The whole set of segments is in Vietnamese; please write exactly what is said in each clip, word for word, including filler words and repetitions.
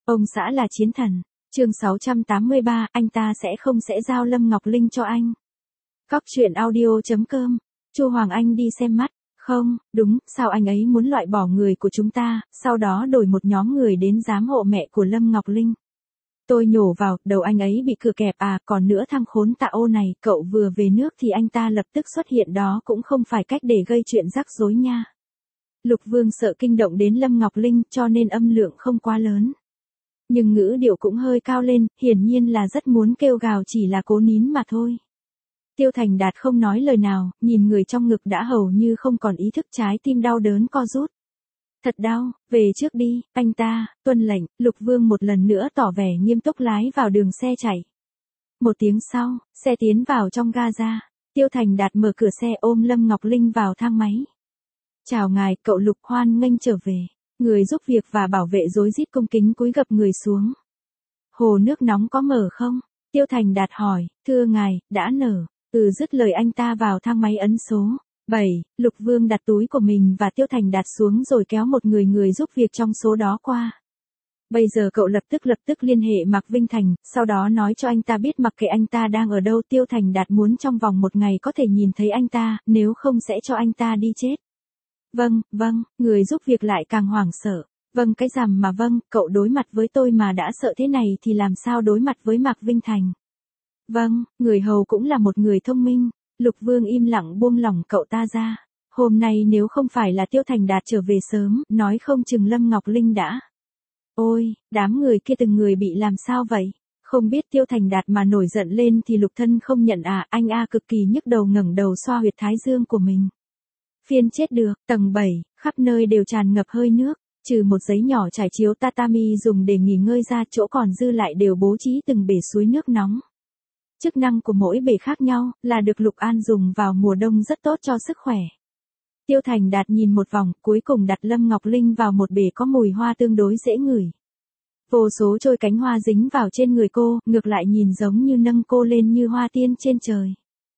Ông xã là chiến thần. Chương sáu trăm tám mươi ba, anh ta sẽ không sẽ giao Lâm Ngọc Linh cho anh. Cóc truyện audio chấm com. Chu Hoàng Anh đi xem mắt. Không, đúng, sao anh ấy muốn loại bỏ người của chúng ta, sau đó đổi một nhóm người đến giám hộ mẹ của Lâm Ngọc Linh. Tôi nhổ vào, đầu anh ấy bị cửa kẹp à, còn nữa thằng khốn tạ ô này, cậu vừa về nước thì anh ta lập tức xuất hiện đó cũng không phải cách để gây chuyện rắc rối nha. Lục Vương sợ kinh động đến Lâm Ngọc Linh cho nên âm lượng không quá lớn. Nhưng ngữ điệu cũng hơi cao lên, hiển nhiên là rất muốn kêu gào chỉ là cố nín mà thôi. Tiêu Thành Đạt không nói lời nào, nhìn người trong ngực đã hầu như không còn ý thức, trái tim đau đớn co rút. Thật đau, về trước đi, anh ta, tuân lệnh, Lục Vương một lần nữa tỏ vẻ nghiêm túc lái vào đường xe chạy. Một tiếng sau, xe tiến vào trong ga-ra. Tiêu Thành Đạt mở cửa xe ôm Lâm Ngọc Linh vào thang máy. Chào ngài, cậu Lục, hoan nghênh trở về. Người giúp việc và bảo vệ rối rít cung kính cúi gập người xuống. Hồ nước nóng có mở không? Tiêu Thành Đạt hỏi, thưa ngài, đã nở. Ừ, dứt lời anh ta vào thang máy ấn số bảy, Lục Vương đặt túi của mình và Tiêu Thành Đạt xuống rồi kéo một người người giúp việc trong số đó qua. Bây giờ cậu lập tức lập tức liên hệ Mạc Vinh Thành, sau đó nói cho anh ta biết mặc kệ anh ta đang ở đâu, Tiêu Thành Đạt muốn trong vòng một ngày có thể nhìn thấy anh ta, nếu không sẽ cho anh ta đi chết. Vâng, vâng, người giúp việc lại càng hoảng sợ. Vâng, cái rằm mà vâng, cậu đối mặt với tôi mà đã sợ thế này thì làm sao đối mặt với Mạc Vinh Thành. Vâng, người hầu cũng là một người thông minh. Lục Vương im lặng buông lỏng cậu ta ra. Hôm nay nếu không phải là Tiêu Thành Đạt trở về sớm, nói không chừng Lâm Ngọc Linh đã. Ôi, đám người kia từng người bị làm sao vậy? Không biết Tiêu Thành Đạt mà nổi giận lên thì Lục Thân không nhận à, anh a cực kỳ nhức đầu ngẩng đầu xoa huyệt thái dương của mình. Phiên chết được, tầng bảy, khắp nơi đều tràn ngập hơi nước, trừ một giấy nhỏ trải chiếu tatami dùng để nghỉ ngơi ra, chỗ còn dư lại đều bố trí từng bể suối nước nóng. Chức năng của mỗi bể khác nhau, là được Lục An dùng vào mùa đông rất tốt cho sức khỏe. Tiêu Thành Đạt nhìn một vòng, cuối cùng đặt Lâm Ngọc Linh vào một bể có mùi hoa tương đối dễ ngửi. Vô số trôi cánh hoa dính vào trên người cô, ngược lại nhìn giống như nâng cô lên như hoa tiên trên trời.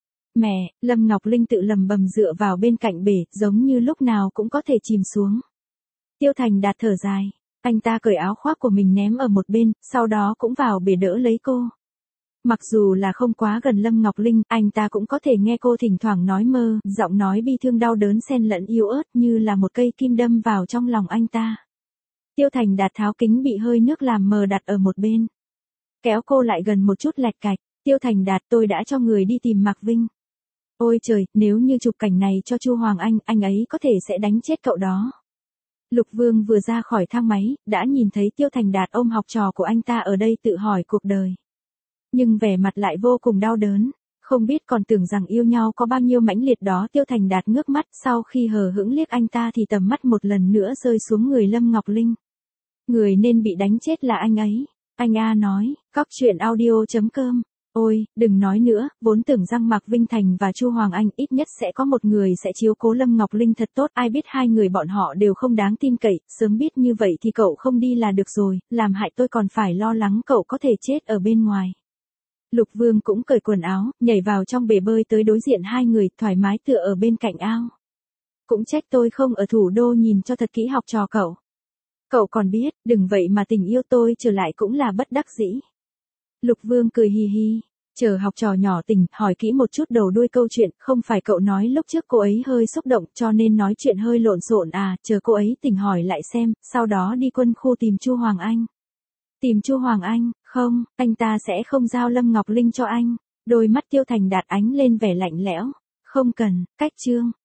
Mẹ, Lâm Ngọc Linh tự lầm bầm dựa vào bên cạnh bể, giống như lúc nào cũng có thể chìm xuống. Tiêu Thành Đạt thở dài, anh ta cởi áo khoác của mình ném ở một bên, sau đó cũng vào bể đỡ lấy cô. Mặc dù là không quá gần Lâm Ngọc Linh, anh ta cũng có thể nghe cô thỉnh thoảng nói mơ, giọng nói bi thương đau đớn xen lẫn yếu ớt như là một cây kim đâm vào trong lòng anh ta. Tiêu Thành Đạt tháo kính bị hơi nước làm mờ đặt ở một bên. Kéo cô lại gần một chút lạch cạch, Tiêu Thành Đạt, tôi đã cho người đi tìm Mạc Vinh. Ôi trời, nếu như chụp cảnh này cho Chu Hoàng Anh, anh ấy có thể sẽ đánh chết cậu đó. Lục Vương vừa ra khỏi thang máy, đã nhìn thấy Tiêu Thành Đạt ôm học trò của anh ta ở đây tự hỏi cuộc đời. Nhưng vẻ mặt lại vô cùng đau đớn, không biết còn tưởng rằng yêu nhau có bao nhiêu mãnh liệt đó. Tiêu Thành Đạt ngước mắt, sau khi hờ hững liếc anh ta thì tầm mắt một lần nữa rơi xuống người Lâm Ngọc Linh. Người nên bị đánh chết là anh ấy. Anh A nói, cóc truyện audio chấm com. Ôi, đừng nói nữa, vốn tưởng rằng Mạc Vinh Thành và Chu Hoàng Anh ít nhất sẽ có một người sẽ chiếu cố Lâm Ngọc Linh thật tốt, ai biết hai người bọn họ đều không đáng tin cậy, sớm biết như vậy thì cậu không đi là được rồi, làm hại tôi còn phải lo lắng cậu có thể chết ở bên ngoài. Lục Vương cũng cởi quần áo, nhảy vào trong bể bơi tới đối diện hai người, thoải mái tựa ở bên cạnh ao. Cũng trách tôi không ở thủ đô nhìn cho thật kỹ học trò cậu. Cậu còn biết, đừng vậy mà tình yêu tôi trở lại cũng là bất đắc dĩ. Lục Vương cười hì hì, chờ học trò nhỏ tỉnh, hỏi kỹ một chút đầu đuôi câu chuyện, không phải cậu nói lúc trước cô ấy hơi xúc động cho nên nói chuyện hơi lộn xộn à, chờ cô ấy tỉnh hỏi lại xem, sau đó đi quân khu tìm Chu Hoàng Anh. Tìm Chu Hoàng Anh, không, anh ta sẽ không giao Lâm Ngọc Linh cho anh. Đôi mắt Tiêu Thành Đạt ánh lên vẻ lạnh lẽo. Không cần, cách chương.